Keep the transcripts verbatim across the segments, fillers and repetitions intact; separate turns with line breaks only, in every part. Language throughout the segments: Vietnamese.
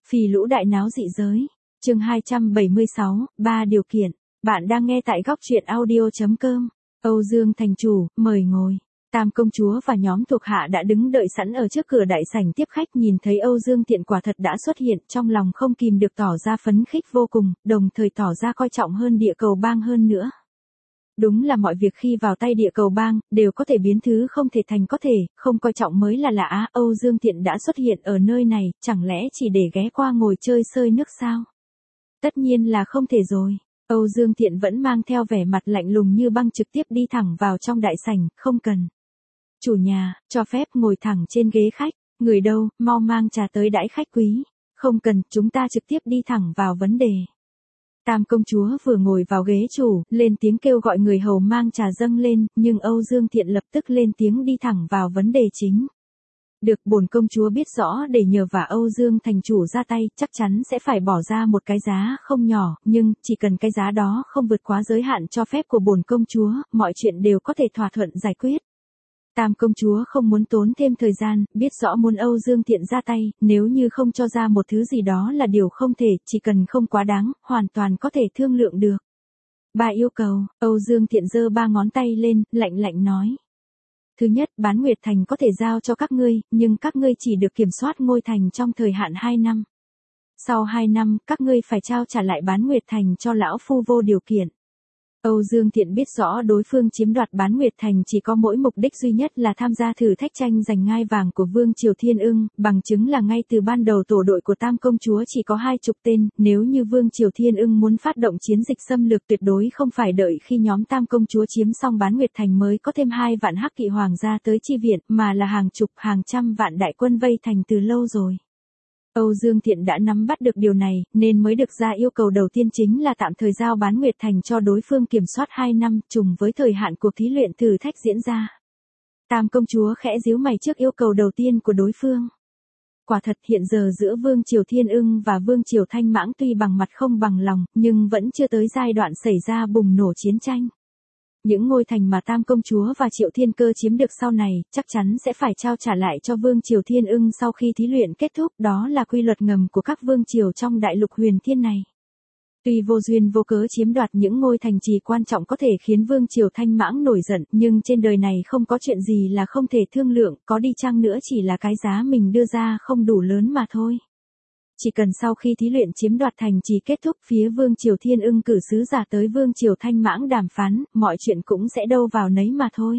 Phì lũ đại náo dị giới. Chương hai trăm bảy mươi sáu, ba điều kiện. Bạn đang nghe tại góc truyện audio chấm com. Âu Dương thành chủ, mời ngồi. Tam công chúa và nhóm thuộc hạ đã đứng đợi sẵn ở trước cửa đại sảnh tiếp khách, nhìn thấy Âu Dương Thiện quả thật đã xuất hiện, trong lòng không kìm được tỏ ra phấn khích vô cùng, đồng thời tỏ ra coi trọng hơn địa cầu bang hơn nữa. Đúng là mọi việc khi vào tay địa cầu bang, đều có thể biến thứ không thể thành có thể, không coi trọng mới là lạ. Âu Dương Thiện đã xuất hiện ở nơi này, chẳng lẽ chỉ để ghé qua ngồi chơi sơi nước sao? Tất nhiên là không thể rồi. Âu Dương Thiện vẫn mang theo vẻ mặt lạnh lùng như băng, trực tiếp đi thẳng vào trong đại sảnh, không cần. Chủ nhà, cho phép ngồi thẳng trên ghế khách, người đâu, mau mang trà tới đãi khách quý. Không cần, chúng ta trực tiếp đi thẳng vào vấn đề. Tam công chúa vừa ngồi vào ghế chủ, lên tiếng kêu gọi người hầu mang trà dâng lên, nhưng Âu Dương Thiện lập tức lên tiếng đi thẳng vào vấn đề chính. Được, bổn công chúa biết rõ để nhờ vả Âu Dương thành chủ ra tay, chắc chắn sẽ phải bỏ ra một cái giá không nhỏ, nhưng chỉ cần cái giá đó không vượt quá giới hạn cho phép của bổn công chúa, mọi chuyện đều có thể thỏa thuận giải quyết. Tam công chúa không muốn tốn thêm thời gian, biết rõ muốn Âu Dương Thiện ra tay, nếu như không cho ra một thứ gì đó là điều không thể, chỉ cần không quá đáng, hoàn toàn có thể thương lượng được. Ba yêu cầu. Âu Dương Thiện giơ ba ngón tay lên, lạnh lạnh nói. Thứ nhất, Bán Nguyệt Thành có thể giao cho các ngươi, nhưng các ngươi chỉ được kiểm soát ngôi thành trong thời hạn hai năm. Sau hai năm, các ngươi phải trao trả lại Bán Nguyệt Thành cho lão phu vô điều kiện. Âu Dương Thiện biết rõ đối phương chiếm đoạt Bán Nguyệt Thành chỉ có mỗi mục đích duy nhất là tham gia thử thách tranh giành ngai vàng của Vương Triều Thiên Ưng, bằng chứng là ngay từ ban đầu tổ đội của Tam công chúa chỉ có hai chục tên, nếu như Vương Triều Thiên Ưng muốn phát động chiến dịch xâm lược tuyệt đối không phải đợi khi nhóm Tam công chúa chiếm xong Bán Nguyệt Thành mới có thêm hai vạn hắc kỵ hoàng gia tới chi viện, mà là hàng chục hàng trăm vạn đại quân vây thành từ lâu rồi. Âu Dương Thiện đã nắm bắt được điều này, nên mới được ra yêu cầu đầu tiên chính là tạm thời giao Bán Nguyệt Thành cho đối phương kiểm soát hai năm, trùng với thời hạn cuộc thí luyện thử thách diễn ra. Tam công chúa khẽ díu mày trước yêu cầu đầu tiên của đối phương. Quả thật hiện giờ giữa Vương Triều Thiên Ưng và Vương Triều Thanh Mãng tuy bằng mặt không bằng lòng, nhưng vẫn chưa tới giai đoạn xảy ra bùng nổ chiến tranh. Những ngôi thành mà Tam công chúa và Triệu Thiên Cơ chiếm được sau này, chắc chắn sẽ phải trao trả lại cho Vương Triều Thiên Ưng sau khi thí luyện kết thúc, đó là quy luật ngầm của các vương triều trong đại lục huyền thiên này. Tuy vô duyên vô cớ chiếm đoạt những ngôi thành trì quan trọng có thể khiến Vương Triều Thanh Mãng nổi giận, nhưng trên đời này không có chuyện gì là không thể thương lượng, có đi chăng nữa chỉ là cái giá mình đưa ra không đủ lớn mà thôi. Chỉ cần sau khi thí luyện chiếm đoạt thành trì kết thúc, phía Vương Triều Thiên Ưng cử sứ giả tới Vương Triều Thanh Mãng đàm phán, mọi chuyện cũng sẽ đâu vào nấy mà thôi.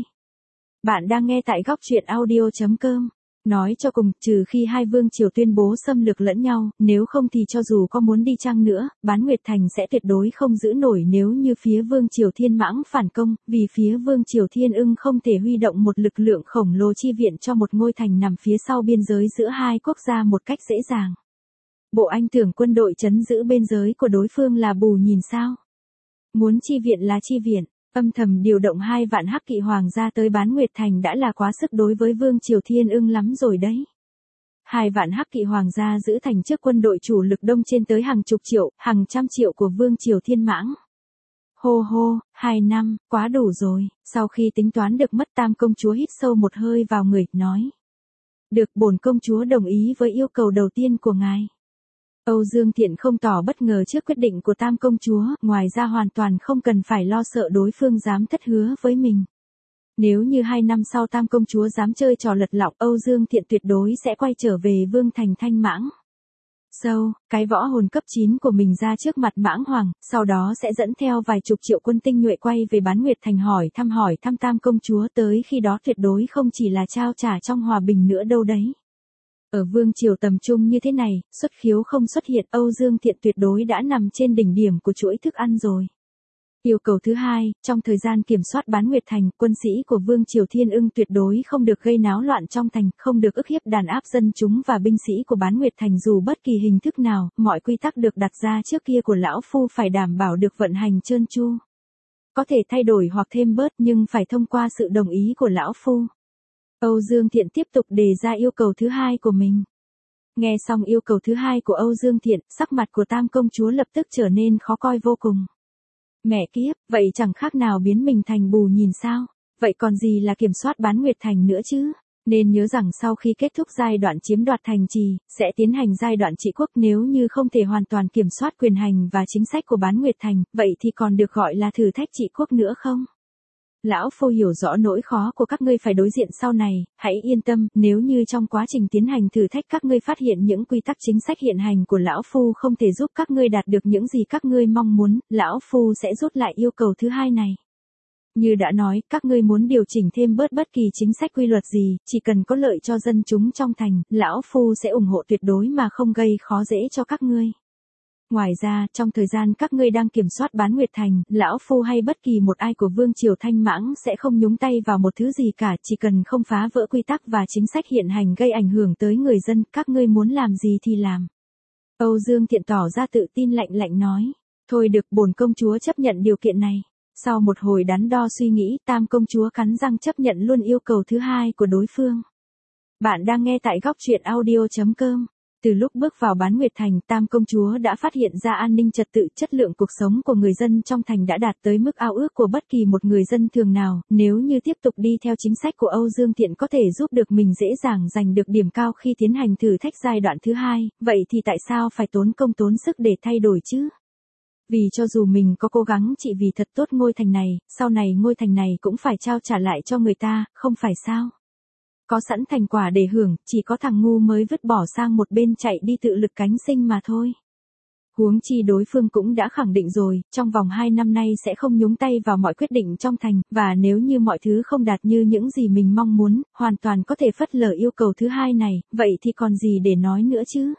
Bạn đang nghe tại góc truyện audio chấm com. Nói cho cùng, trừ khi hai vương triều tuyên bố xâm lược lẫn nhau, nếu không thì cho dù có muốn đi chăng nữa, Bán Nguyệt Thành sẽ tuyệt đối không giữ nổi nếu như phía Vương Triều Thiên Mãng phản công, vì phía Vương Triều Thiên Ưng không thể huy động một lực lượng khổng lồ chi viện cho một ngôi thành nằm phía sau biên giới giữa hai quốc gia một cách dễ dàng. Bộ anh tưởng quân đội trấn giữ biên giới của đối phương là bù nhìn sao? Muốn chi viện là chi viện, âm thầm điều động hai vạn hắc kỵ hoàng gia tới Bán Nguyệt Thành đã là quá sức đối với Vương Triều Thiên Ưng lắm rồi đấy. Hai vạn hắc kỵ hoàng gia giữ thành trước quân đội chủ lực đông trên tới hàng chục triệu, hàng trăm triệu của Vương Triều Thiên Mãng. Hô hô, hai năm, quá đủ rồi. Sau khi tính toán được mất, Tam công chúa hít sâu một hơi vào người, nói. Được, bổn công chúa đồng ý với yêu cầu đầu tiên của ngài. Âu Dương Thiện không tỏ bất ngờ trước quyết định của Tam công chúa, ngoài ra hoàn toàn không cần phải lo sợ đối phương dám thất hứa với mình. Nếu như hai năm sau Tam công chúa dám chơi trò lật lọng, Âu Dương Thiện tuyệt đối sẽ quay trở về Vương thành Thanh Mãng. Sâu, cái võ hồn cấp chín của mình ra trước mặt Mãng Hoàng, sau đó sẽ dẫn theo vài chục triệu quân tinh nhuệ quay về Bán Nguyệt Thành hỏi thăm hỏi thăm Tam công chúa, tới khi đó tuyệt đối không chỉ là trao trả trong hòa bình nữa đâu đấy. Ở vương triều tầm trung như thế này, xuất khiếu không xuất hiện, Âu Dương Thiện tuyệt đối đã nằm trên đỉnh điểm của chuỗi thức ăn rồi. Yêu cầu thứ hai, trong thời gian kiểm soát Bán Nguyệt Thành, quân sĩ của Vương Triều Thiên Ưng tuyệt đối không được gây náo loạn trong thành, không được ức hiếp đàn áp dân chúng và binh sĩ của Bán Nguyệt Thành dù bất kỳ hình thức nào, mọi quy tắc được đặt ra trước kia của lão phu phải đảm bảo được vận hành trơn tru. Có thể thay đổi hoặc thêm bớt nhưng phải thông qua sự đồng ý của lão phu. Âu Dương Thiện tiếp tục đề ra yêu cầu thứ hai của mình. Nghe xong yêu cầu thứ hai của Âu Dương Thiện, sắc mặt của Tam công chúa lập tức trở nên khó coi vô cùng. Mẹ kiếp, vậy chẳng khác nào biến mình thành bù nhìn sao? Vậy còn gì là kiểm soát Bán Nguyệt Thành nữa chứ? Nên nhớ rằng sau khi kết thúc giai đoạn chiếm đoạt thành trì, sẽ tiến hành giai đoạn trị quốc. Nếu như không thể hoàn toàn kiểm soát quyền hành và chính sách của Bán Nguyệt Thành, vậy thì còn được gọi là thử thách trị quốc nữa không? Lão Phu hiểu rõ nỗi khó của các ngươi phải đối diện sau này, hãy yên tâm, nếu như trong quá trình tiến hành thử thách các ngươi phát hiện những quy tắc chính sách hiện hành của Lão Phu không thể giúp các ngươi đạt được những gì các ngươi mong muốn, Lão Phu sẽ rút lại yêu cầu thứ hai này. Như đã nói, các ngươi muốn điều chỉnh thêm bớt bất kỳ chính sách quy luật gì, chỉ cần có lợi cho dân chúng trong thành, Lão Phu sẽ ủng hộ tuyệt đối mà không gây khó dễ cho các ngươi. Ngoài ra, trong thời gian các ngươi đang kiểm soát Bán Nguyệt Thành, Lão Phu hay bất kỳ một ai của Vương Triều Thanh Mãng sẽ không nhúng tay vào một thứ gì cả, chỉ cần không phá vỡ quy tắc và chính sách hiện hành gây ảnh hưởng tới người dân, các ngươi muốn làm gì thì làm. Âu Dương Thiện tỏ ra tự tin lạnh lạnh nói, thôi được, bổn công chúa chấp nhận điều kiện này. Sau một hồi đắn đo suy nghĩ, Tam công chúa cắn răng chấp nhận luôn yêu cầu thứ hai của đối phương. Bạn đang nghe tại góc truyện audio chấm com. Từ lúc bước vào Bán Nguyệt Thành, Tam công chúa đã phát hiện ra an ninh trật tự, chất lượng cuộc sống của người dân trong thành đã đạt tới mức ao ước của bất kỳ một người dân thường nào. Nếu như tiếp tục đi theo chính sách của Âu Dương Thiện có thể giúp được mình dễ dàng giành được điểm cao khi tiến hành thử thách giai đoạn thứ hai, vậy thì tại sao phải tốn công tốn sức để thay đổi chứ? Vì cho dù mình có cố gắng trị vì thật tốt ngôi thành này, sau này ngôi thành này cũng phải trao trả lại cho người ta, không phải sao? Có sẵn thành quả để hưởng, chỉ có thằng ngu mới vứt bỏ sang một bên chạy đi tự lực cánh sinh mà thôi. Huống chi đối phương cũng đã khẳng định rồi, trong vòng hai năm nay sẽ không nhúng tay vào mọi quyết định trong thành, và nếu như mọi thứ không đạt như những gì mình mong muốn, hoàn toàn có thể phớt lờ yêu cầu thứ hai này, vậy thì còn gì để nói nữa chứ?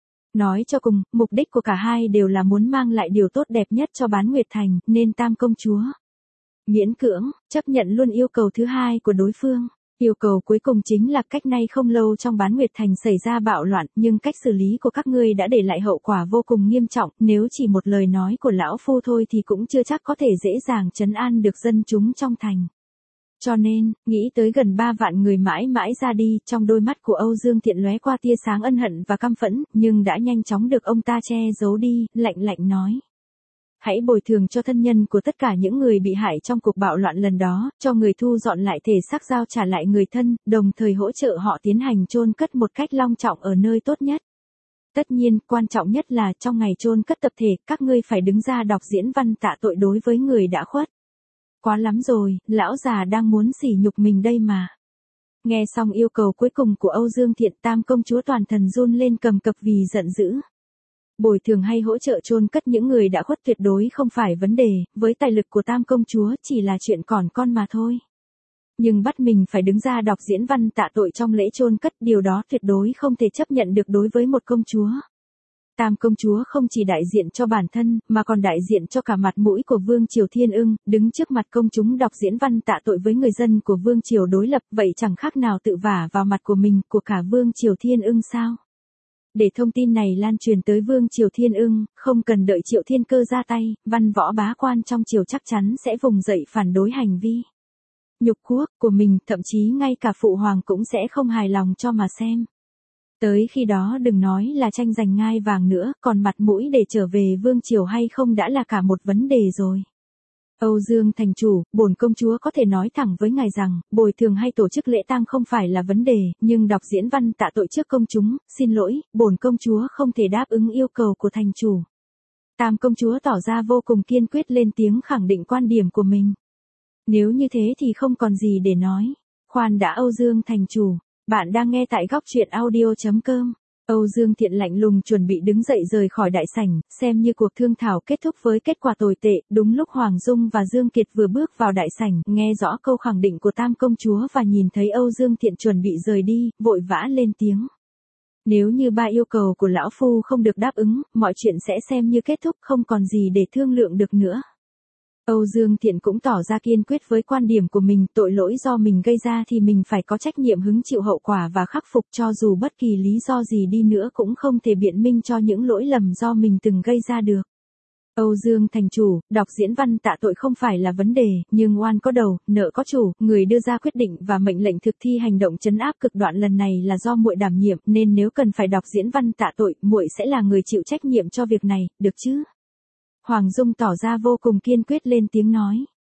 Nói cho cùng, mục đích của cả hai đều là muốn mang lại điều tốt đẹp nhất cho Bán Nguyệt Thành, nên Tam công chúa miễn cưỡng, chấp nhận luôn yêu cầu thứ hai của đối phương. Yêu cầu cuối cùng chính là cách nay không lâu trong Bán Nguyệt Thành xảy ra bạo loạn, nhưng cách xử lý của các ngươi đã để lại hậu quả vô cùng nghiêm trọng, nếu chỉ một lời nói của Lão Phu thôi thì cũng chưa chắc có thể dễ dàng trấn an được dân chúng trong thành. Cho nên, nghĩ tới gần ba vạn người mãi mãi ra đi, trong đôi mắt của Âu Dương Thiện lóe qua tia sáng ân hận và căm phẫn, nhưng đã nhanh chóng được ông ta che giấu đi, lạnh lạnh nói. Hãy bồi thường cho thân nhân của tất cả những người bị hại trong cuộc bạo loạn lần đó, cho người thu dọn lại thể xác giao trả lại người thân, đồng thời hỗ trợ họ tiến hành chôn cất một cách long trọng ở nơi tốt nhất. Tất nhiên, quan trọng nhất là trong ngày chôn cất tập thể, các ngươi phải đứng ra đọc diễn văn tạ tội đối với người đã khuất. Quá lắm rồi, lão già đang muốn sỉ nhục mình đây mà. Nghe xong yêu cầu cuối cùng của Âu Dương Thiện, Tam công chúa toàn thân run lên cầm cập vì giận dữ. Bồi thường hay hỗ trợ chôn cất những người đã khuất tuyệt đối không phải vấn đề, với tài lực của Tam công chúa chỉ là chuyện còn con mà thôi. Nhưng bắt mình phải đứng ra đọc diễn văn tạ tội trong lễ chôn cất, điều đó tuyệt đối không thể chấp nhận được đối với một công chúa. Tam công chúa không chỉ đại diện cho bản thân, mà còn đại diện cho cả mặt mũi của Vương Triều Thiên Ưng, đứng trước mặt công chúng đọc diễn văn tạ tội với người dân của Vương Triều đối lập, vậy chẳng khác nào tự vả vào mặt của mình, của cả Vương Triều Thiên Ưng sao? Để thông tin này lan truyền tới Vương Triều Thiên Ưng, không cần đợi Triệu Thiên Cơ ra tay, văn võ bá quan trong triều chắc chắn sẽ vùng dậy phản đối hành vi nhục quốc của mình, thậm chí ngay cả phụ hoàng cũng sẽ không hài lòng cho mà xem. Tới khi đó đừng nói là tranh giành ngai vàng nữa, còn mặt mũi để trở về Vương Triều hay không đã là cả một vấn đề rồi. Âu Dương thành chủ, bổn công chúa có thể nói thẳng với ngài rằng, bồi thường hay tổ chức lễ tang không phải là vấn đề, nhưng đọc diễn văn tạ tội trước công chúng, xin lỗi, bổn công chúa không thể đáp ứng yêu cầu của thành chủ. Tam công chúa tỏ ra vô cùng kiên quyết lên tiếng khẳng định quan điểm của mình. Nếu như thế thì không còn gì để nói. Khoan đã Âu Dương thành chủ, bạn đang nghe tại góc truyện audio chấm com. Âu Dương Thiện lạnh lùng chuẩn bị đứng dậy rời khỏi đại sảnh, xem như cuộc thương thảo kết thúc với kết quả tồi tệ. Đúng lúc Hoàng Dung và Dương Kiệt vừa bước vào đại sảnh, nghe rõ câu khẳng định của Tam công chúa và nhìn thấy Âu Dương Thiện chuẩn bị rời đi, vội vã lên tiếng. Nếu như ba yêu cầu của lão phu không được đáp ứng, mọi chuyện sẽ xem như kết thúc, không còn gì để thương lượng được nữa. Âu Dương Thiện cũng tỏ ra kiên quyết với quan điểm của mình, tội lỗi do mình gây ra thì mình phải có trách nhiệm hứng chịu hậu quả và khắc phục, cho dù bất kỳ lý do gì đi nữa cũng không thể biện minh cho những lỗi lầm do mình từng gây ra được. Âu Dương thành chủ, đọc diễn văn tạ tội không phải là vấn đề, nhưng oan có đầu, nợ có chủ, người đưa ra quyết định và mệnh lệnh thực thi hành động trấn áp cực đoan lần này là do muội đảm nhiệm, nên nếu cần phải đọc diễn văn tạ tội, muội sẽ là người chịu trách nhiệm cho việc này, được chứ? Hoàng Dung tỏ ra vô cùng kiên quyết lên tiếng nói.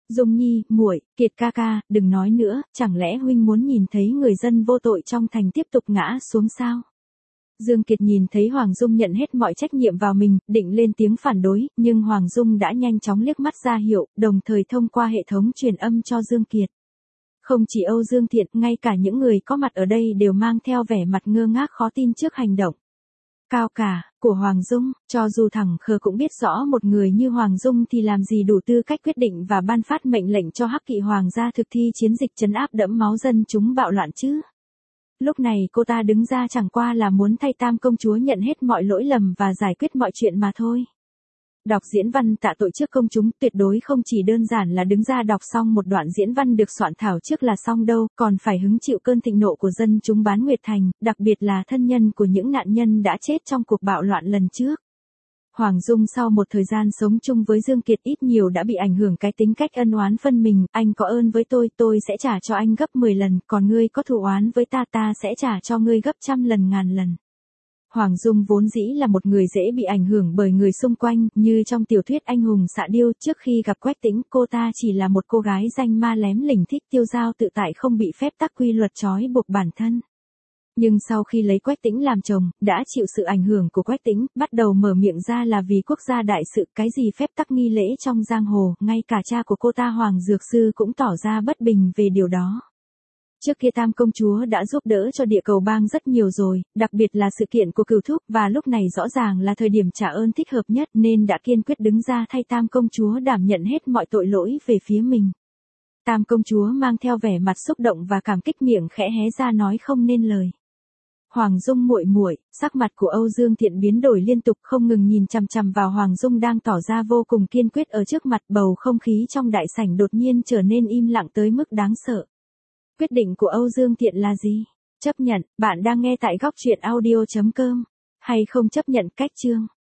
Dung Nhi, muội, Kiệt ca ca, đừng nói nữa, chẳng lẽ huynh muốn nhìn thấy người dân vô tội trong thành tiếp tục ngã xuống sao? Dương Kiệt nhìn thấy Hoàng Dung nhận hết mọi trách nhiệm vào mình, định lên tiếng phản đối, nhưng Hoàng Dung đã nhanh chóng liếc mắt ra hiệu, đồng thời thông qua hệ thống truyền âm cho Dương Kiệt. Không chỉ Âu Dương Thiện, ngay cả những người có mặt ở đây đều mang theo vẻ mặt ngơ ngác khó tin trước hành động cao cả của Hoàng Dung, cho dù thẳng khờ cũng biết rõ một người như Hoàng Dung thì làm gì đủ tư cách quyết định và ban phát mệnh lệnh cho Hắc Kỵ Hoàng gia thực thi chiến dịch trấn áp đẫm máu dân chúng bạo loạn chứ. Lúc này cô ta đứng ra chẳng qua là muốn thay Tam công chúa nhận hết mọi lỗi lầm và giải quyết mọi chuyện mà thôi. Đọc diễn văn tạ tội trước công chúng tuyệt đối không chỉ đơn giản là đứng ra đọc xong một đoạn diễn văn được soạn thảo trước là xong đâu, còn phải hứng chịu cơn thịnh nộ của dân chúng Bán Nguyệt Thành, đặc biệt là thân nhân của những nạn nhân đã chết trong cuộc bạo loạn lần trước. Hoàng Dung sau một thời gian sống chung với Dương Kiệt ít nhiều đã bị ảnh hưởng cái tính cách ân oán phân mình, anh có ơn với tôi, tôi sẽ trả cho anh gấp mười lần, còn ngươi có thù oán với ta, ta sẽ trả cho ngươi gấp trăm lần ngàn lần. Hoàng Dung vốn dĩ là một người dễ bị ảnh hưởng bởi người xung quanh, như trong tiểu thuyết Anh hùng xạ điêu, trước khi gặp Quách Tĩnh, cô ta chỉ là một cô gái danh ma lém lỉnh thích tiêu dao tự tại không bị phép tắc quy luật trói buộc bản thân. Nhưng sau khi lấy Quách Tĩnh làm chồng, đã chịu sự ảnh hưởng của Quách Tĩnh, bắt đầu mở miệng ra là vì quốc gia đại sự, cái gì phép tắc nghi lễ trong giang hồ, ngay cả cha của cô ta Hoàng Dược Sư cũng tỏ ra bất bình về điều đó. Trước kia Tam công chúa đã giúp đỡ cho Địa Cầu Bang rất nhiều rồi, đặc biệt là sự kiện của Cửu Thúc, và lúc này rõ ràng là thời điểm trả ơn thích hợp nhất nên đã kiên quyết đứng ra thay Tam công chúa đảm nhận hết mọi tội lỗi về phía mình. Tam công chúa mang theo vẻ mặt xúc động và cảm kích, miệng khẽ hé ra nói không nên lời. Hoàng Dung muội muội, sắc mặt của Âu Dương Thiện biến đổi liên tục, không ngừng nhìn chằm chằm vào Hoàng Dung đang tỏ ra vô cùng kiên quyết ở trước mặt, bầu không khí trong đại sảnh đột nhiên trở nên im lặng tới mức đáng sợ. Quyết định của Âu Dương Thiện là gì? Chấp nhận, bạn đang nghe tại góc truyện audio chấm com. Hay không chấp nhận cách chương?